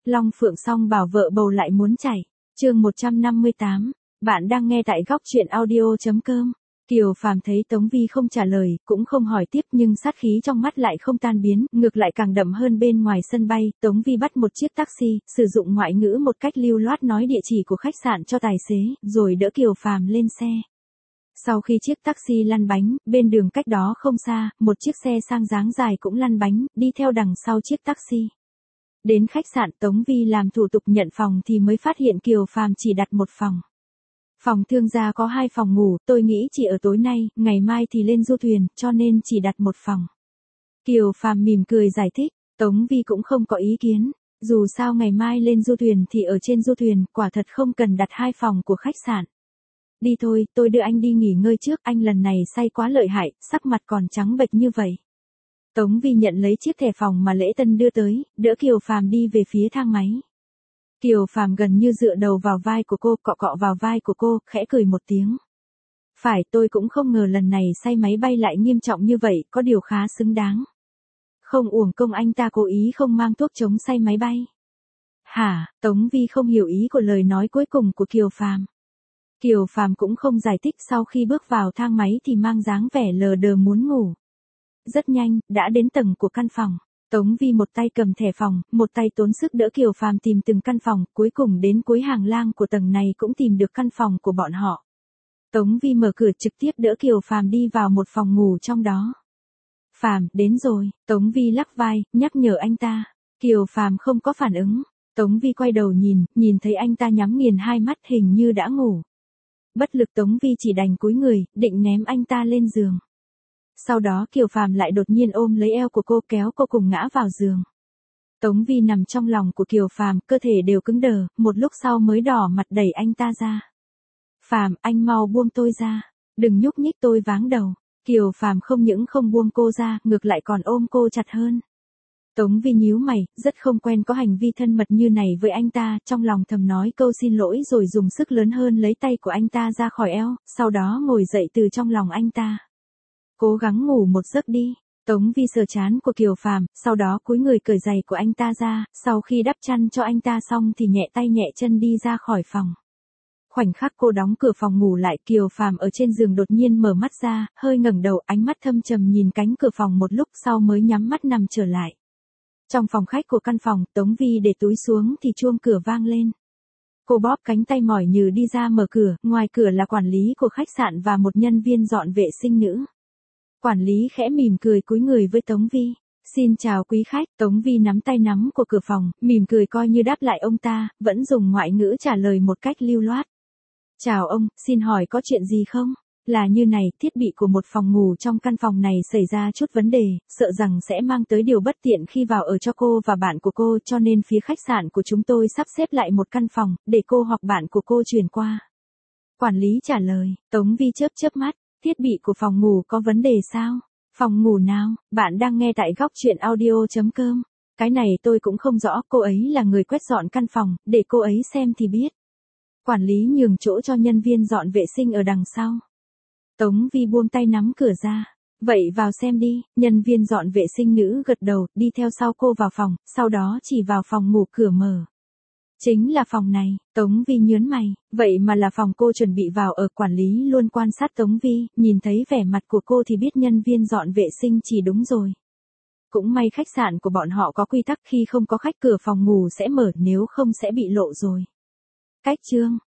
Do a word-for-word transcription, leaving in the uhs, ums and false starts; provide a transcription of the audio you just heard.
Long Phượng song bảo vợ bầu lại muốn chảy. Chương một trăm năm mươi tám. Bạn đang nghe tại góc truyện audio chấm com. Kiều Phàm thấy Tống Vi không trả lời, cũng không hỏi tiếp, nhưng sát khí trong mắt lại không tan biến, ngược lại càng đậm hơn. Bên ngoài sân bay, Tống Vi bắt một chiếc taxi, sử dụng ngoại ngữ một cách lưu loát nói địa chỉ của khách sạn cho tài xế, rồi đỡ Kiều Phàm lên xe. Sau khi chiếc taxi lăn bánh, bên đường cách đó không xa, một chiếc xe sang dáng dài cũng lăn bánh, đi theo đằng sau chiếc taxi. Đến khách sạn, Tống Vi làm thủ tục nhận phòng thì mới phát hiện Kiều Phàm chỉ đặt một phòng. Phòng thương gia có hai phòng ngủ, tôi nghĩ chỉ ở tối nay, ngày mai thì lên du thuyền, cho nên chỉ đặt một phòng. Kiều Phàm mỉm cười giải thích, Tống Vi cũng không có ý kiến. Dù sao ngày mai lên du thuyền thì ở trên du thuyền, quả thật không cần đặt hai phòng của khách sạn. Đi thôi, tôi đưa anh đi nghỉ ngơi trước, anh lần này say quá lợi hại, sắc mặt còn trắng bệch như vậy. Tống Vi nhận lấy chiếc thẻ phòng mà Lễ Tân đưa tới, đỡ Kiều Phàm đi về phía thang máy. Kiều Phàm gần như dựa đầu vào vai của cô, cọ cọ vào vai của cô, khẽ cười một tiếng. Phải, tôi cũng không ngờ lần này say máy bay lại nghiêm trọng như vậy, có điều khá xứng đáng. Không uổng công anh ta cố ý không mang thuốc chống say máy bay. Hả? Tống Vi không hiểu ý của lời nói cuối cùng của Kiều Phàm. Kiều Phàm cũng không giải thích, sau khi bước vào thang máy thì mang dáng vẻ lờ đờ muốn ngủ. Rất nhanh, đã đến tầng của căn phòng. Tống Vi một tay cầm thẻ phòng, một tay tốn sức đỡ Kiều Phàm tìm từng căn phòng, cuối cùng đến cuối hàng lang của tầng này cũng tìm được căn phòng của bọn họ. Tống Vi mở cửa trực tiếp đỡ Kiều Phàm đi vào một phòng ngủ trong đó. Phàm, đến rồi, Tống Vi lắc vai, nhắc nhở anh ta. Kiều Phàm không có phản ứng. Tống Vi quay đầu nhìn, nhìn thấy anh ta nhắm nghiền hai mắt hình như đã ngủ. Bất lực Tống Vi chỉ đành cúi người, định ném anh ta lên giường. Sau đó Kiều Phàm lại đột nhiên ôm lấy eo của cô, kéo cô cùng ngã vào giường. Tống Vi nằm trong lòng của Kiều Phàm, cơ thể đều cứng đờ, một lúc sau mới đỏ mặt đẩy anh ta ra. Phàm, anh mau buông tôi ra, đừng nhúc nhích tôi váng đầu. Kiều Phàm không những không buông cô ra, ngược lại còn ôm cô chặt hơn. Tống Vi nhíu mày, rất không quen có hành vi thân mật như này với anh ta, trong lòng thầm nói câu xin lỗi rồi dùng sức lớn hơn lấy tay của anh ta ra khỏi eo, sau đó ngồi dậy từ trong lòng anh ta. Cố gắng ngủ một giấc đi. Tống Vi sờ trán của Kiều Phàm, sau đó cúi người cởi giày của anh ta ra, sau khi đắp chăn cho anh ta xong thì nhẹ tay nhẹ chân đi ra khỏi phòng. Khoảnh khắc cô đóng cửa phòng ngủ lại, Kiều Phàm ở trên giường đột nhiên mở mắt ra, hơi ngẩng đầu, ánh mắt thâm trầm nhìn cánh cửa phòng một lúc sau mới nhắm mắt nằm trở lại. Trong phòng khách của căn phòng, Tống Vi để túi xuống thì chuông cửa vang lên. Cô bóp cánh tay mỏi nhừ đi ra mở cửa, ngoài cửa là quản lý của khách sạn và một nhân viên dọn vệ sinh nữ. Quản lý khẽ mỉm cười cúi người với Tống Vi. Xin chào quý khách, Tống Vi nắm tay nắm của cửa phòng, mỉm cười coi như đáp lại ông ta, vẫn dùng ngoại ngữ trả lời một cách lưu loát. Chào ông, xin hỏi có chuyện gì không? Là như này, thiết bị của một phòng ngủ trong căn phòng này xảy ra chút vấn đề, sợ rằng sẽ mang tới điều bất tiện khi vào ở cho cô và bạn của cô, cho nên phía khách sạn của chúng tôi sắp xếp lại một căn phòng, để cô hoặc bạn của cô chuyển qua. Quản lý trả lời. Tống Vi chớp chớp mắt, thiết bị của phòng ngủ có vấn đề sao? Phòng ngủ nào? Bạn đang nghe tại góc truyện audio chấm com. Cái này tôi cũng không rõ, cô ấy là người quét dọn căn phòng, để cô ấy xem thì biết. Quản lý nhường chỗ cho nhân viên dọn vệ sinh ở đằng sau. Tống Vi buông tay nắm cửa ra. Vậy vào xem đi, nhân viên dọn vệ sinh nữ gật đầu, đi theo sau cô vào phòng, sau đó chỉ vào phòng ngủ cửa mở. Chính là phòng này, Tống Vi nhớn mày, vậy mà là phòng cô chuẩn bị vào ở. Quản lý luôn quan sát Tống Vi, nhìn thấy vẻ mặt của cô thì biết nhân viên dọn vệ sinh chỉ đúng rồi. Cũng may khách sạn của bọn họ có quy tắc khi không có khách cửa phòng ngủ sẽ mở, nếu không sẽ bị lộ rồi. Cách chương